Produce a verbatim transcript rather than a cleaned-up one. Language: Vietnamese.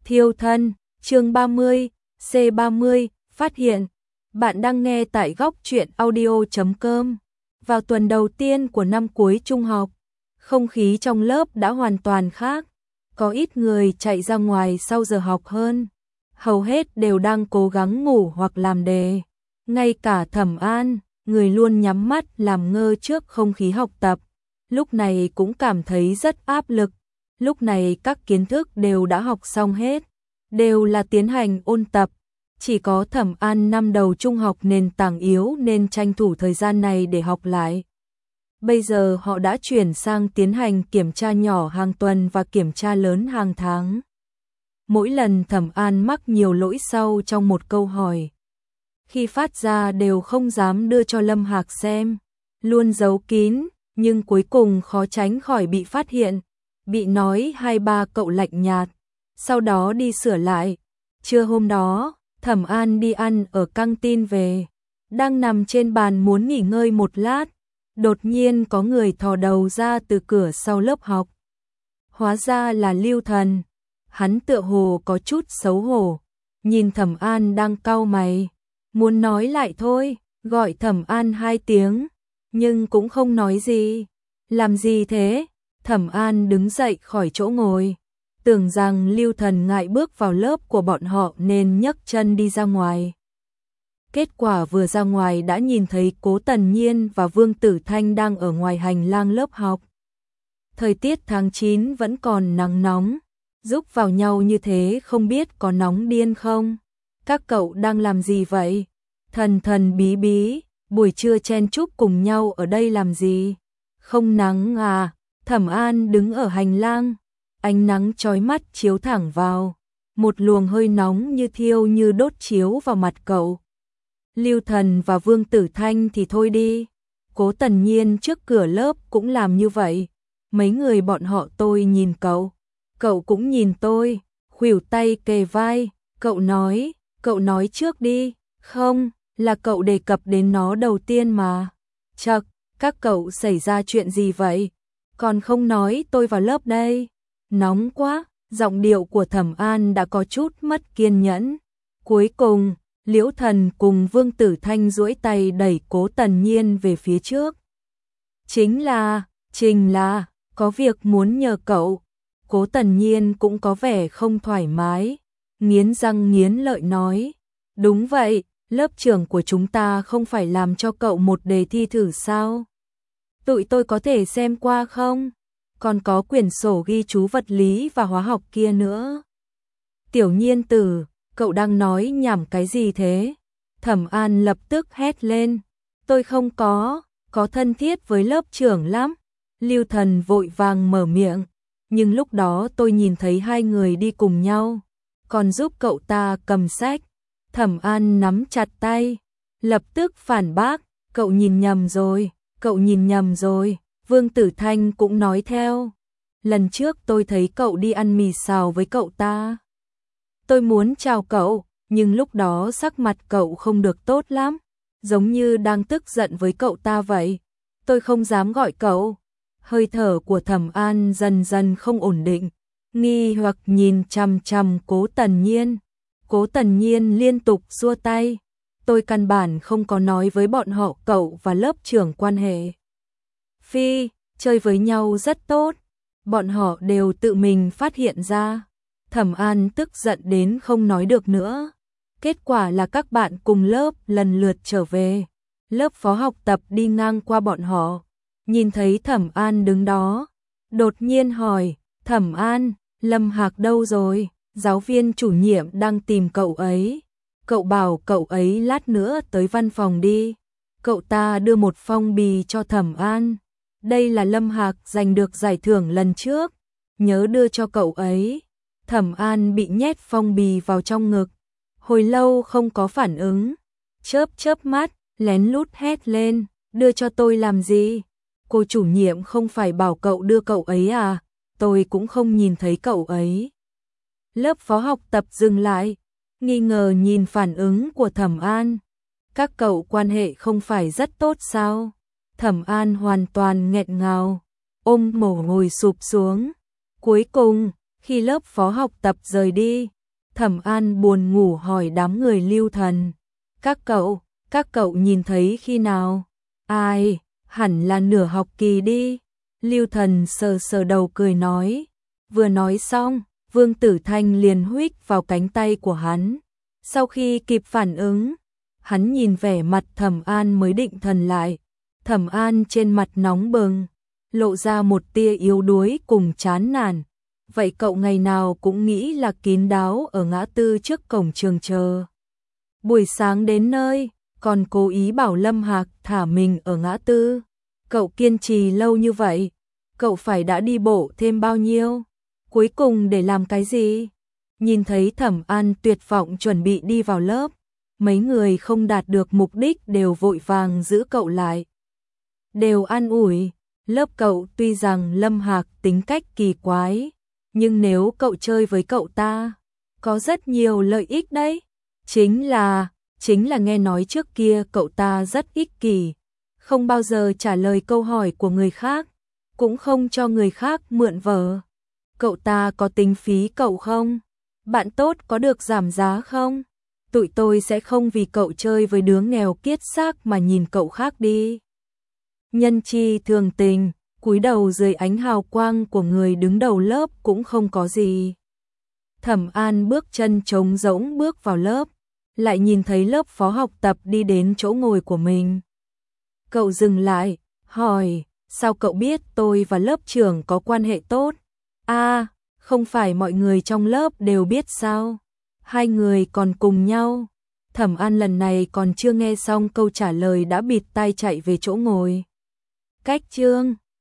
Thiêu thân, chương ba mươi, C ba mươi, phát hiện. Bạn đang nghe tại góc truyện audio chấm com. Vào tuần đầu tiên của năm cuối trung học, không khí trong lớp đã hoàn toàn khác. Có ít người chạy ra ngoài sau giờ học hơn. Hầu hết đều đang cố gắng ngủ hoặc làm đề. Ngay cả Thẩm An, người luôn nhắm mắt làm ngơ trước không khí học tập, lúc này cũng cảm thấy rất áp lực. Lúc này các kiến thức đều đã học xong hết, đều là tiến hành ôn tập. Chỉ có Thẩm An năm đầu trung học nền tảng yếu nên tranh thủ thời gian này để học lại. Bây giờ họ đã chuyển sang tiến hành kiểm tra nhỏ hàng tuần và kiểm tra lớn hàng tháng. Mỗi lần Thẩm An mắc nhiều lỗi sau trong một câu hỏi, khi phát ra đều không dám đưa cho Lâm Hạc xem, luôn giấu kín, nhưng cuối cùng khó tránh khỏi bị phát hiện, bị nói hai ba cậu lạnh nhạt, sau đó đi sửa lại. Trưa hôm đó, Thẩm An đi ăn ở căng tin về, đang nằm trên bàn muốn nghỉ ngơi một lát, đột nhiên có người thò đầu ra từ cửa sau lớp học. Hóa ra là Lưu Thần, hắn tựa hồ có chút xấu hổ, nhìn Thẩm An đang cau mày, muốn nói lại thôi, gọi Thẩm An hai tiếng, nhưng cũng không nói gì. Làm gì thế? Thẩm An đứng dậy khỏi chỗ ngồi, tưởng rằng Lưu Thần ngại bước vào lớp của bọn họ nên nhấc chân đi ra ngoài. Kết quả vừa ra ngoài đã nhìn thấy Cố Tần Nhiên và Vương Tử Thanh đang ở ngoài hành lang lớp học. Thời tiết tháng chín vẫn còn nắng nóng, giúp vào nhau như thế không biết có nóng điên không? Các cậu đang làm gì vậy? Thần thần bí bí, buổi trưa chen chúc cùng nhau ở đây làm gì? Không nắng à? Thẩm An đứng ở hành lang, ánh nắng chói mắt chiếu thẳng vào, một luồng hơi nóng như thiêu như đốt chiếu vào mặt cậu. Lưu Thần và Vương Tử Thanh thì thôi đi, Cố Tần Nhiên trước cửa lớp cũng làm như vậy. Mấy người bọn họ tôi nhìn cậu, cậu cũng nhìn tôi, khuỷu tay kề vai, cậu nói, cậu nói trước đi, không, là cậu đề cập đến nó đầu tiên mà. Chậc, các cậu xảy ra chuyện gì vậy? Còn không nói tôi vào lớp đây. Nóng quá, giọng điệu của Thẩm An đã có chút mất kiên nhẫn. Cuối cùng, Liễu Thần cùng Vương Tử Thanh duỗi tay đẩy Cố Tần Nhiên về phía trước. Chính là, Trình là, có việc muốn nhờ cậu. Cố Tần Nhiên cũng có vẻ không thoải mái, nghiến răng nghiến lợi nói. Đúng vậy, lớp trưởng của chúng ta không phải làm cho cậu một đề thi thử sao? Tụi tôi có thể xem qua không? Còn có quyển sổ ghi chú vật lý và hóa học kia nữa. Tiểu Nhiên Tử, cậu đang nói nhảm cái gì thế? Thẩm An lập tức hét lên. Tôi không có, có thân thiết với lớp trưởng lắm. Lưu Thần vội vàng mở miệng, nhưng lúc đó tôi nhìn thấy hai người đi cùng nhau, còn giúp cậu ta cầm sách. Thẩm An nắm chặt tay, lập tức phản bác, cậu nhìn nhầm rồi, cậu nhìn nhầm rồi. Vương Tử Thanh cũng nói theo, lần trước tôi thấy cậu đi ăn mì xào với cậu ta. Tôi muốn chào cậu, nhưng lúc đó sắc mặt cậu không được tốt lắm, giống như đang tức giận với cậu ta vậy. Tôi không dám gọi cậu. Hơi thở của Thẩm An dần dần không ổn định, nghi hoặc nhìn chằm chằm Cố Tần Nhiên. Cố Tần Nhiên liên tục xua tay. Tôi căn bản không có nói với bọn họ cậu và lớp trưởng quan hệ Phi, chơi với nhau rất tốt. Bọn họ đều tự mình phát hiện ra. Thẩm An tức giận đến không nói được nữa. Kết quả là các bạn cùng lớp lần lượt trở về. Lớp phó học tập đi ngang qua bọn họ, nhìn thấy Thẩm An đứng đó, đột nhiên hỏi, Thẩm An, Lâm Hạc đâu rồi? Giáo viên chủ nhiệm đang tìm cậu ấy. Cậu bảo cậu ấy lát nữa tới văn phòng đi. Cậu ta đưa một phong bì cho Thẩm An. Đây là Lâm Hạc giành được giải thưởng lần trước, nhớ đưa cho cậu ấy. Thẩm An bị nhét phong bì vào trong ngực, hồi lâu không có phản ứng, chớp chớp mắt, lén lút hét lên, đưa cho tôi làm gì? Cô chủ nhiệm không phải bảo cậu đưa cậu ấy à? Tôi cũng không nhìn thấy cậu ấy. Lớp phó học tập dừng lại, nghi ngờ nhìn phản ứng của Thẩm An. Các cậu quan hệ không phải rất tốt sao? Thẩm An hoàn toàn nghẹn ngào, ôm mồ ngồi sụp xuống. Cuối cùng, Khi lớp phó học tập rời đi, Thẩm An buồn ngủ hỏi đám người Lưu Thần. Các cậu, các cậu nhìn thấy khi nào? Ai, hẳn là nửa học kỳ đi. Lưu Thần sờ sờ đầu cười nói. Vừa nói xong, Vương Tử Thanh liền huých vào cánh tay của hắn. Sau khi kịp phản ứng, hắn nhìn vẻ mặt Thẩm An mới định thần lại. Thẩm An trên mặt nóng bừng, lộ ra một tia yếu đuối cùng chán nản. Vậy cậu ngày nào cũng nghĩ là kín đáo ở ngã tư trước cổng trường chờ. Buổi sáng đến nơi, còn cố ý bảo Lâm Hạc thả mình ở ngã tư. Cậu kiên trì lâu như vậy, cậu phải đã đi bộ thêm bao nhiêu? Cuối cùng để làm cái gì? Nhìn thấy Thẩm An tuyệt vọng chuẩn bị đi vào lớp, mấy người không đạt được mục đích đều vội vàng giữ cậu lại. Đều an ủi, lớp cậu tuy rằng Lâm Hạc tính cách kỳ quái, nhưng nếu cậu chơi với cậu ta, có rất nhiều lợi ích đấy. Chính là, chính là nghe nói trước kia cậu ta rất ích kỷ, không bao giờ trả lời câu hỏi của người khác, cũng không cho người khác mượn vở. Cậu ta có tính phí cậu không? Bạn tốt có được giảm giá không? Tụi tôi sẽ không vì cậu chơi với đứa nghèo kiết xác mà nhìn cậu khác đi. Nhân chi thường tình, cúi đầu dưới ánh hào quang của người đứng đầu lớp cũng không có gì. Thẩm An bước chân trống rỗng bước vào lớp, lại nhìn thấy lớp phó học tập đi đến chỗ ngồi của mình. Cậu dừng lại, hỏi, sao cậu biết tôi và lớp trưởng có quan hệ tốt? À, không phải mọi người trong lớp đều biết sao? Hai người còn cùng nhau. Thẩm An lần này còn chưa nghe xong câu trả lời đã bịt tai chạy về chỗ ngồi. Cách chương